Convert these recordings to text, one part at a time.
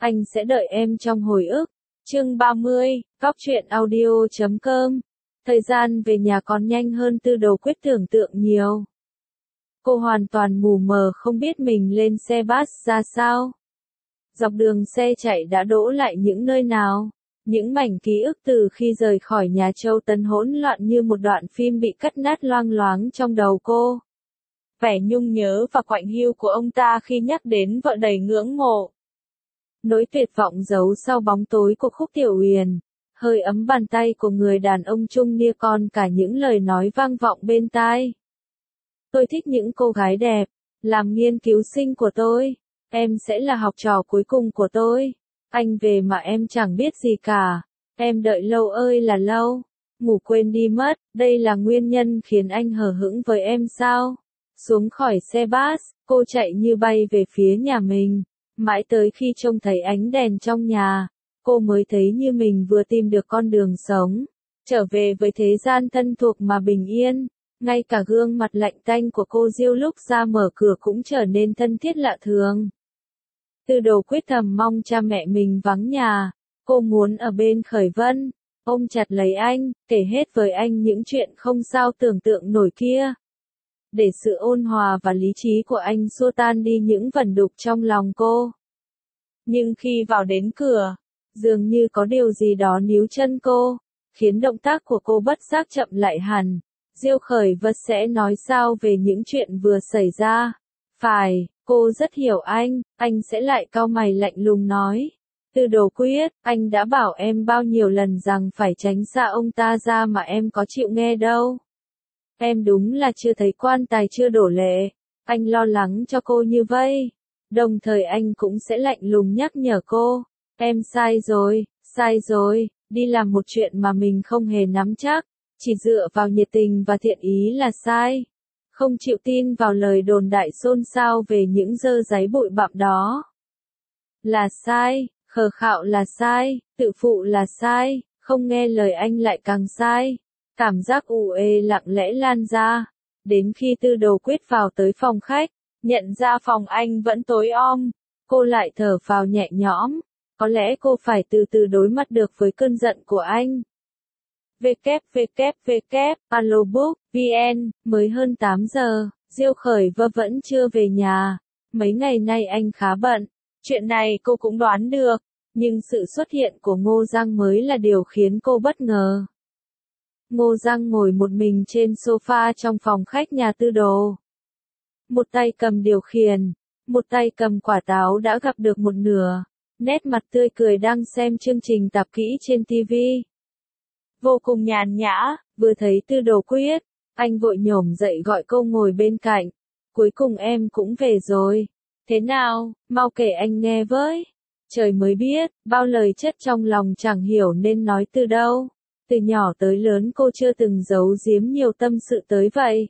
anh sẽ đợi em trong hồi ức. Chương 30, Góc truyện audio.com. Thời gian về nhà còn nhanh hơn Tư Đồ Quyết tưởng tượng nhiều. Cô hoàn toàn mù mờ không biết mình lên xe bus ra sao. Dọc đường xe chạy đã đỗ lại những nơi nào. Những mảnh ký ức từ khi rời khỏi nhà Châu Tấn hỗn loạn như một đoạn phim bị cắt nát loang loáng trong đầu cô. Vẻ nhung nhớ và quạnh hiu của ông ta khi nhắc đến vợ đầy ngưỡng mộ. Nỗi tuyệt vọng giấu sau bóng tối của Khúc Tiểu Uyển, hơi ấm bàn tay của người đàn ông trung niên còn cả những lời nói vang vọng bên tai. Tôi thích những cô gái đẹp, làm nghiên cứu sinh của tôi, em sẽ là học trò cuối cùng của tôi. Anh về mà em chẳng biết gì cả, em đợi lâu ơi là lâu, ngủ quên đi mất, đây là nguyên nhân khiến anh hờ hững với em sao? Xuống khỏi xe bus, cô chạy như bay về phía nhà mình, mãi tới khi trông thấy ánh đèn trong nhà, cô mới thấy như mình vừa tìm được con đường sống, trở về với thế gian thân thuộc mà bình yên. Ngay cả gương mặt lạnh tanh của cô Diêu lúc ra mở cửa cũng trở nên thân thiết lạ thường. Tư Đồ Quyết thầm mong cha mẹ mình vắng nhà, cô muốn ở bên Khởi Vân, ôm chặt lấy anh, kể hết với anh những chuyện không sao tưởng tượng nổi kia. Để sự ôn hòa và lý trí của anh xua tan đi những vẩn đục trong lòng cô. Nhưng khi vào đến cửa, dường như có điều gì đó níu chân cô, khiến động tác của cô bất giác chậm lại hẳn. Diêu Khởi Vân sẽ nói sao về những chuyện vừa xảy ra? Phải, cô rất hiểu anh sẽ lại cau mày lạnh lùng nói. Tư Đồ Quyết, anh đã bảo em bao nhiêu lần rằng phải tránh xa ông ta ra mà em có chịu nghe đâu. Em đúng là chưa thấy quan tài chưa đổ lệ, anh lo lắng cho cô như vậy. Đồng thời anh cũng sẽ lạnh lùng nhắc nhở cô, em sai rồi, đi làm một chuyện mà mình không hề nắm chắc. Chỉ dựa vào nhiệt tình và thiện ý là sai. Không chịu tin vào lời đồn đại xôn xao về những dơ dáy bụi bặm đó. Là sai, khờ khạo là sai, tự phụ là sai, không nghe lời anh lại càng sai. Cảm giác u ê lặng lẽ lan ra. Đến khi Tư Đồ Quyết vào tới phòng khách, nhận ra phòng anh vẫn tối om, cô lại thở phào nhẹ nhõm. Có lẽ cô phải từ từ đối mặt được với cơn giận của anh. www.alobook.vn, mới hơn 8 giờ, Diêu Khởi Vân vẫn chưa về nhà. Mấy ngày nay anh khá bận. Chuyện này cô cũng đoán được, nhưng sự xuất hiện của Ngô Giang mới là điều khiến cô bất ngờ. Ngô Giang ngồi một mình trên sofa trong phòng khách nhà Tư Đồ. Một tay cầm điều khiển, một tay cầm quả táo đã gặp được một nửa, nét mặt tươi cười đang xem chương trình tạp kỹ trên TV. Vô cùng nhàn nhã, vừa thấy Tư Đồ Quyết, anh vội nhổm dậy gọi cô ngồi bên cạnh. Cuối cùng em cũng về rồi. Thế nào, mau kể anh nghe với. Trời mới biết, bao lời chất trong lòng chẳng hiểu nên nói từ đâu. Từ nhỏ tới lớn cô chưa từng giấu giếm nhiều tâm sự tới vậy.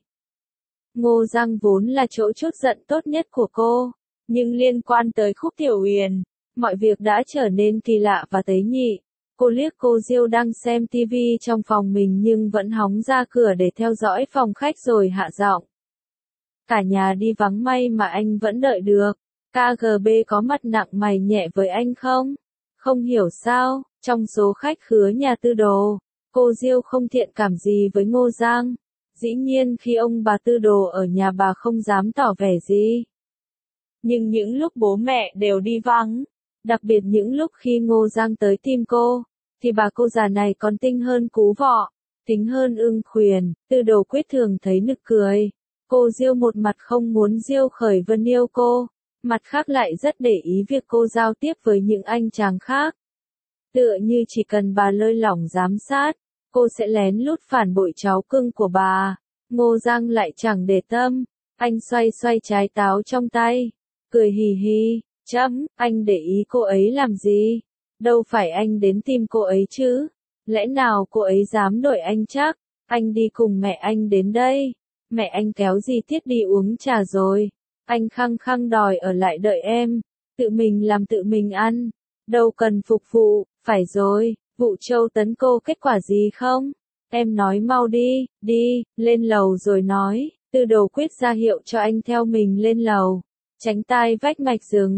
Ngô Giang vốn là chỗ trút giận tốt nhất của cô, nhưng liên quan tới Khúc Tiểu Uyển, mọi việc đã trở nên kỳ lạ và tế nhị. Cô liếc cô Diêu đang xem TV trong phòng mình nhưng vẫn hóng ra cửa để theo dõi phòng khách rồi hạ giọng. Cả nhà đi vắng may mà anh vẫn đợi được. KGB có mặt nặng mày nhẹ với anh không? Không hiểu sao, trong số khách khứa nhà Tư Đồ, cô Diêu không thiện cảm gì với Ngô Giang. Dĩ nhiên khi ông bà Tư Đồ ở nhà bà không dám tỏ vẻ gì. Nhưng những lúc bố mẹ đều đi vắng, đặc biệt những lúc khi Ngô Giang tới tìm cô, thì bà cô già này còn tinh hơn cú vọ, tính hơn ưng khuyển. Tư Đồ Quyết thường thấy nực cười. Cô Diêu một mặt không muốn Diêu Khởi Vân yêu cô, mặt khác lại rất để ý việc cô giao tiếp với những anh chàng khác. Tựa như chỉ cần bà lơi lỏng giám sát, cô sẽ lén lút phản bội cháu cưng của bà. Ngô Giang lại chẳng để tâm, anh xoay xoay trái táo trong tay, cười hì hì, anh để ý cô ấy làm gì? Đâu phải anh đến tìm cô ấy chứ? Lẽ nào cô ấy dám đuổi anh chắc? Anh đi cùng mẹ anh đến đây. Mẹ anh kéo Di Tiết đi uống trà rồi. Anh khăng khăng đòi ở lại đợi em. Tự mình làm tự mình ăn. Đâu cần phục vụ. Phải rồi, vụ Châu Tấn cô kết quả gì không? Em nói mau đi, lên lầu rồi nói. Tư Đồ Quyết ra hiệu cho anh theo mình lên lầu. Tránh tai vách mạch rừng.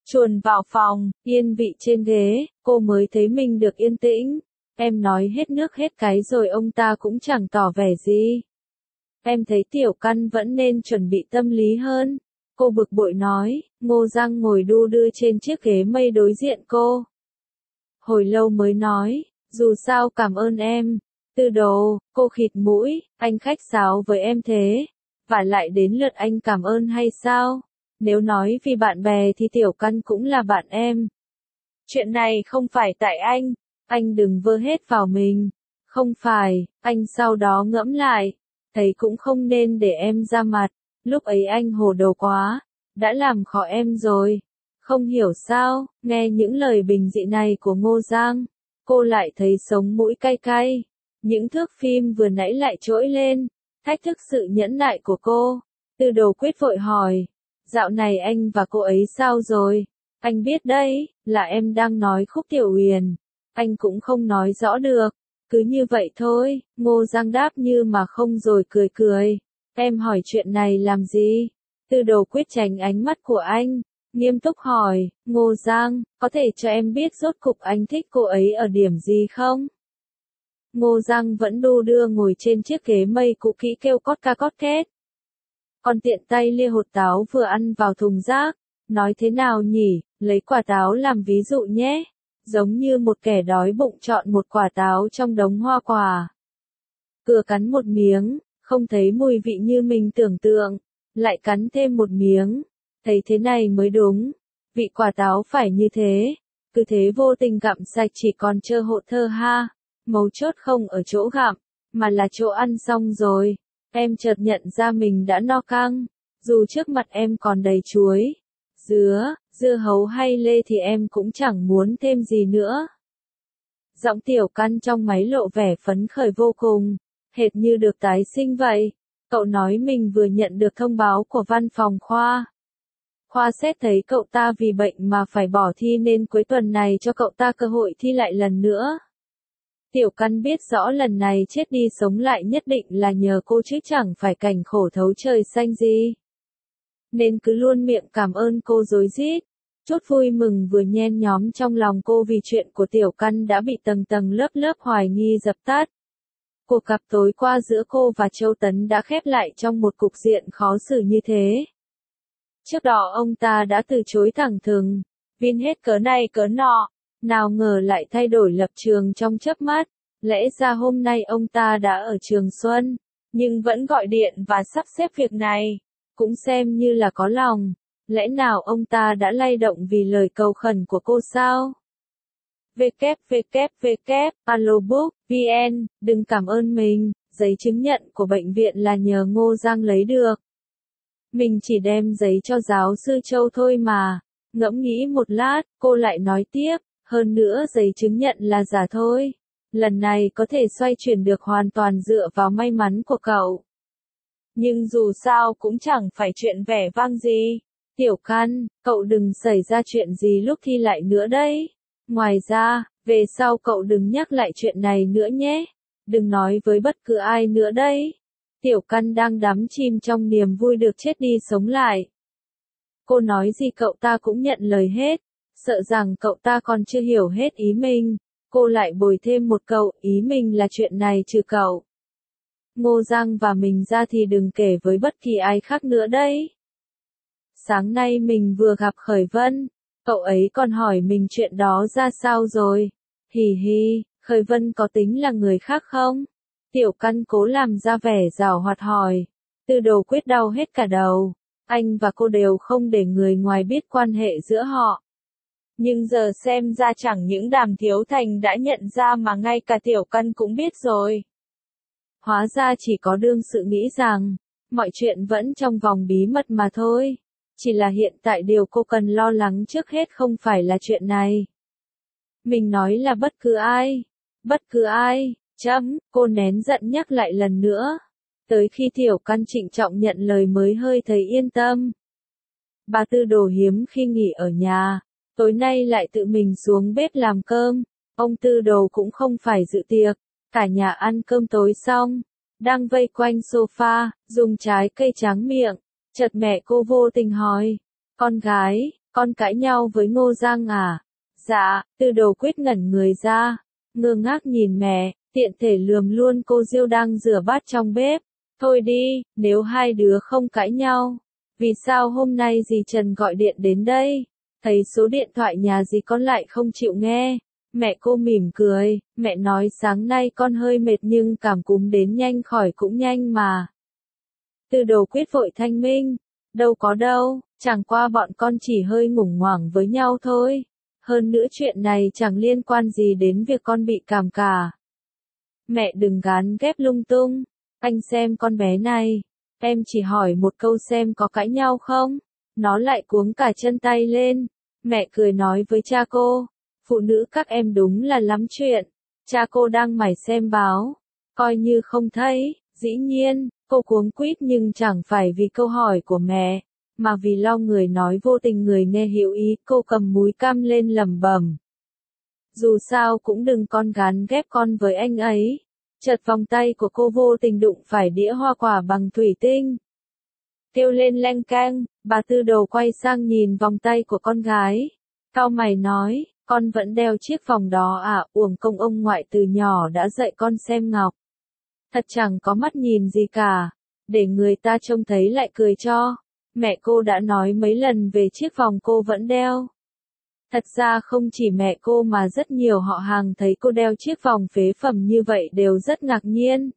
Chuồn vào phòng, yên vị trên ghế, cô mới thấy mình được yên tĩnh. Em nói hết nước hết cái rồi ông ta cũng chẳng tỏ vẻ gì. Em thấy Tiểu Căn vẫn nên chuẩn bị tâm lý hơn. Cô bực bội nói, Ngô Giang ngồi đu đưa trên chiếc ghế mây đối diện cô. Hồi lâu mới nói, dù sao cảm ơn em. Từ đầu, cô khịt mũi, anh khách sáo với em thế. Và lại đến lượt anh cảm ơn hay sao? Nếu nói vì bạn bè thì Tiểu Căn cũng là bạn em. Chuyện này không phải tại anh đừng vơ hết vào mình. Không phải, anh sau đó ngẫm lại, thấy cũng không nên để em ra mặt, lúc ấy anh hồ đồ quá, đã làm khó em rồi. Không hiểu sao, nghe những lời bình dị này của Ngô Giang, cô lại thấy sống mũi cay cay. Những thước phim vừa nãy lại trỗi lên, thách thức sự nhẫn nại của cô. Từ đầu quyết vội hỏi, dạo này anh và cô ấy sao rồi? Anh biết đấy, là em đang nói Khúc Tiểu Uyển. Anh cũng không nói rõ được. Cứ như vậy thôi, Ngô Giang đáp như mà không rồi cười cười. Em hỏi chuyện này làm gì? Từ đầu quyết tránh ánh mắt của anh, nghiêm túc hỏi, Ngô Giang, có thể cho em biết rốt cục anh thích cô ấy ở điểm gì không? Ngô Giang vẫn đu đưa ngồi trên chiếc ghế mây cũ kỹ kêu cót ca cót két. Còn tiện tay lia hột táo vừa ăn vào thùng rác, nói thế nào nhỉ, lấy quả táo làm ví dụ nhé. Giống như một kẻ đói bụng chọn một quả táo trong đống hoa quả. Vừa cắn một miếng, không thấy mùi vị như mình tưởng tượng, lại cắn thêm một miếng, thấy thế này mới đúng, vị quả táo phải như thế, cứ thế vô tình gặm sạch chỉ còn trơ hộ thơ ha, mấu chốt không ở chỗ gặm, mà là chỗ ăn xong rồi, em chợt nhận ra mình đã no căng, dù trước mặt em còn đầy chuối, dưa hấu hay lê thì em cũng chẳng muốn thêm gì nữa. Giọng Tiểu Căn trong máy lộ vẻ phấn khởi vô cùng, hệt như được tái sinh vậy. Cậu nói mình vừa nhận được thông báo của văn phòng khoa. Khoa xét thấy cậu ta vì bệnh mà phải bỏ thi nên cuối tuần này cho cậu ta cơ hội thi lại lần nữa. Tiểu Căn biết rõ lần này chết đi sống lại nhất định là nhờ cô chứ chẳng phải cảnh khổ thấu trời xanh gì. Nên cứ luôn miệng cảm ơn cô rối rít. Chút vui mừng vừa nhen nhóm trong lòng cô vì chuyện của Tiểu Căn đã bị tầng tầng lớp lớp hoài nghi dập tắt. Cuộc gặp tối qua giữa cô và Châu Tấn đã khép lại trong một cục diện khó xử như thế. Trước đó ông ta đã từ chối thẳng thừng, vin hết cớ này cớ nọ, nào ngờ lại thay đổi lập trường trong chớp mắt. Lẽ ra hôm nay ông ta đã ở Trường Xuân, nhưng vẫn gọi điện và sắp xếp việc này, cũng xem như là có lòng. Lẽ nào ông ta đã lay động vì lời cầu khẩn của cô sao? www.alobook.vn, đừng cảm ơn mình, giấy chứng nhận của bệnh viện là nhờ Ngô Giang lấy được. Mình chỉ đem giấy cho giáo sư Châu thôi mà. Ngẫm nghĩ một lát, cô lại nói tiếp, hơn nữa giấy chứng nhận là giả thôi. Lần này có thể xoay chuyển được hoàn toàn dựa vào may mắn của cậu. Nhưng dù sao cũng chẳng phải chuyện vẻ vang gì. Tiểu Căn, cậu đừng xảy ra chuyện gì lúc thi lại nữa đấy. Ngoài ra, về sau cậu đừng nhắc lại chuyện này nữa nhé. Đừng nói với bất cứ ai nữa đấy. Tiểu Căn đang đắm chìm trong niềm vui được chết đi sống lại. Cô nói gì cậu ta cũng nhận lời hết. Sợ rằng cậu ta còn chưa hiểu hết ý mình. Cô lại bồi thêm một câu, ý mình là chuyện này trừ cậu. Ngô Giang và mình ra thì đừng kể với bất kỳ ai khác nữa đấy. Sáng nay mình vừa gặp Khởi Vân, cậu ấy còn hỏi mình chuyện đó ra sao rồi. Hì hì, Khởi Vân có tính là người khác không? Tiểu Căn cố làm ra vẻ giảo hoạt hỏi. Từ đầu quyết đau hết cả đầu. Anh và cô đều không để người ngoài biết quan hệ giữa họ. Nhưng giờ xem ra chẳng những Đàm Thiếu Thành đã nhận ra mà ngay cả Tiểu Căn cũng biết rồi. Hóa ra chỉ có đương sự nghĩ rằng, mọi chuyện vẫn trong vòng bí mật mà thôi. Chỉ là hiện tại điều cô cần lo lắng trước hết không phải là chuyện này. Mình nói là bất cứ ai, cô nén giận nhắc lại lần nữa. Tới khi Tiểu Căn trịnh trọng nhận lời mới hơi thấy yên tâm. Bà Tư Đồ hiếm khi nghỉ ở nhà, tối nay lại tự mình xuống bếp làm cơm. Ông Tư Đồ cũng không phải dự tiệc, cả nhà ăn cơm tối xong, đang vây quanh sofa, dùng trái cây tráng miệng. Chợt mẹ cô vô tình hỏi, con Con cãi nhau với Ngô Giang à? Dạ, Tư Đồ Quyết ngẩn người ra, ngơ ngác nhìn mẹ, tiện thể lườm luôn cô Diêu đang rửa bát trong bếp. Thôi đi, nếu hai đứa không cãi nhau, vì sao hôm nay dì Trần gọi điện đến đây? Thấy số điện thoại nhà dì con lại không chịu nghe. Mẹ cô mỉm cười, mẹ nói sáng nay con hơi mệt nhưng cảm cúm đến nhanh khỏi cũng nhanh mà. Tư Đồ Quyết vội thanh minh, đâu có đâu, chẳng qua bọn con chỉ hơi ngủng hoảng với nhau thôi. Hơn nữa chuyện này chẳng liên quan gì đến việc con bị cảm cả. Mẹ đừng gán ghép lung tung, anh xem con bé này, em chỉ hỏi một câu xem có cãi nhau không, nó lại cuống cả chân tay lên. Mẹ cười nói với cha cô, phụ nữ các em đúng là lắm chuyện. Cha cô đang mải xem báo, coi như không thấy. Dĩ nhiên, cô cuống quýt nhưng chẳng phải vì câu hỏi của mẹ, mà vì lo người nói vô tình người nghe hiểu ý. Cô cầm múi cam lên lẩm bẩm. Dù sao cũng đừng con gán ghép con với anh ấy. Chợt vòng tay của cô vô tình đụng phải đĩa hoa quả bằng thủy tinh. Kêu lên leng keng, bà Tư Đồ quay sang nhìn vòng tay của con gái. Cau mày nói, con vẫn đeo chiếc vòng đó à? Uổng công ông ngoại từ nhỏ đã dạy con xem ngọc. Thật chẳng có mắt nhìn gì cả, để người ta trông thấy lại cười cho. Mẹ cô đã nói mấy lần về chiếc vòng cô vẫn đeo. Thật ra không chỉ mẹ cô mà rất nhiều họ hàng thấy cô đeo chiếc vòng phế phẩm như vậy đều rất ngạc nhiên.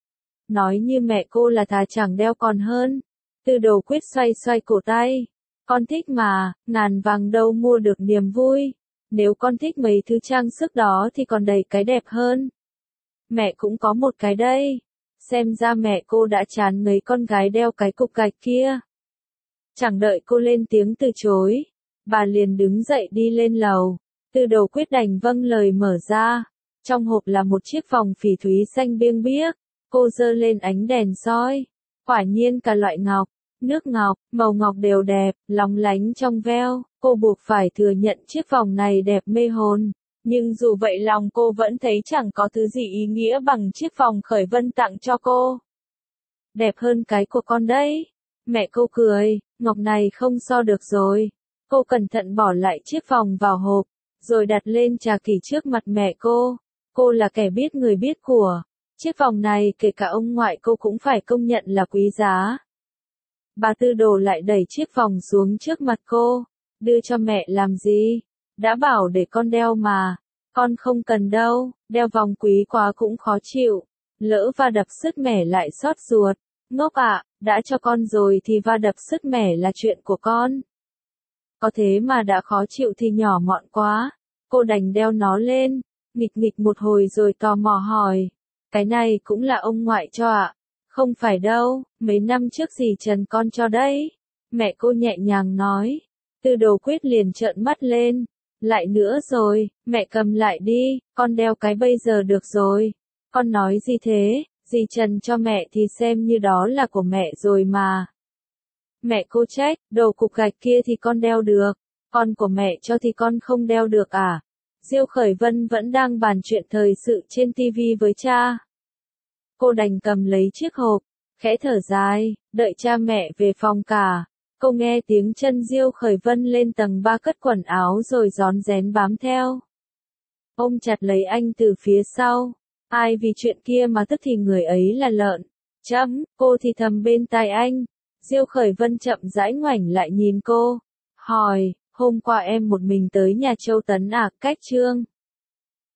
Nói như mẹ cô là thà chẳng đeo còn hơn. Tư Đồ Quyết xoay xoay cổ tay. Con thích mà, ngàn vàng đâu mua được niềm vui. Nếu con thích mấy thứ trang sức đó thì còn đầy cái đẹp hơn. Mẹ cũng có một cái đây. Xem ra mẹ cô đã chán mấy con gái đeo cái cục gạch kia. Chẳng đợi cô lên tiếng từ chối, bà liền đứng dậy đi lên lầu. Tư Đồ Quyết đành vâng lời mở ra. Trong hộp là một chiếc vòng phỉ thúy xanh biêng biếc. Cô giơ lên ánh đèn soi. Quả nhiên cả loại ngọc, nước ngọc, màu ngọc đều đẹp, lóng lánh trong veo. Cô buộc phải thừa nhận chiếc vòng này đẹp mê hồn. Nhưng dù vậy lòng cô vẫn thấy chẳng có thứ gì ý nghĩa bằng chiếc vòng Khởi Vân tặng cho cô. Đẹp hơn cái của con đấy. Mẹ cô cười, ngọc này không so được rồi. Cô cẩn thận bỏ lại chiếc vòng vào hộp, rồi đặt lên trà kỷ trước mặt mẹ cô. Cô là kẻ biết người biết của. Chiếc vòng này kể cả ông ngoại cô cũng phải công nhận là quý giá. Bà Tư Đồ lại đẩy chiếc vòng xuống trước mặt cô. Đưa cho mẹ làm gì? Đã bảo để con đeo mà. Con không cần đâu, đeo vòng quý quá cũng khó chịu. Lỡ va đập sứt mẻ lại xót ruột. Ngốc ạ, đã cho con rồi thì va đập sứt mẻ là chuyện của con. Có thế mà đã khó chịu thì nhỏ mọn quá. Cô đành đeo nó lên, nghịch nghịch một hồi rồi tò mò hỏi. Cái này cũng là ông ngoại cho ạ? Không phải đâu, mấy năm trước dì Trần con cho đấy. Mẹ cô nhẹ nhàng nói. Tư Đồ Quyết liền trợn mắt lên. Lại nữa rồi, mẹ cầm lại đi, con đeo cái bây giờ được rồi. Con nói gì thế, dì Trần cho mẹ thì xem như đó là của mẹ rồi mà. Mẹ cô trách, đồ cục gạch kia thì con đeo được, con của mẹ cho thì con không đeo được à? Diêu Khởi Vân vẫn đang bàn chuyện thời sự trên TV với cha. Cô đành cầm lấy chiếc hộp, khẽ thở dài, đợi cha mẹ về phòng cả. Cô nghe tiếng chân Diêu Khởi Vân lên tầng 3 cất quần áo rồi rón rén bám theo. Ôm chặt lấy anh từ phía sau. Ai vì chuyện kia mà tức thì người ấy là lợn. Cô thì thầm bên tai anh. Diêu Khởi Vân chậm rãi ngoảnh lại nhìn cô. Hỏi, hôm qua em một mình tới nhà Châu Tấn à? Cách Trương.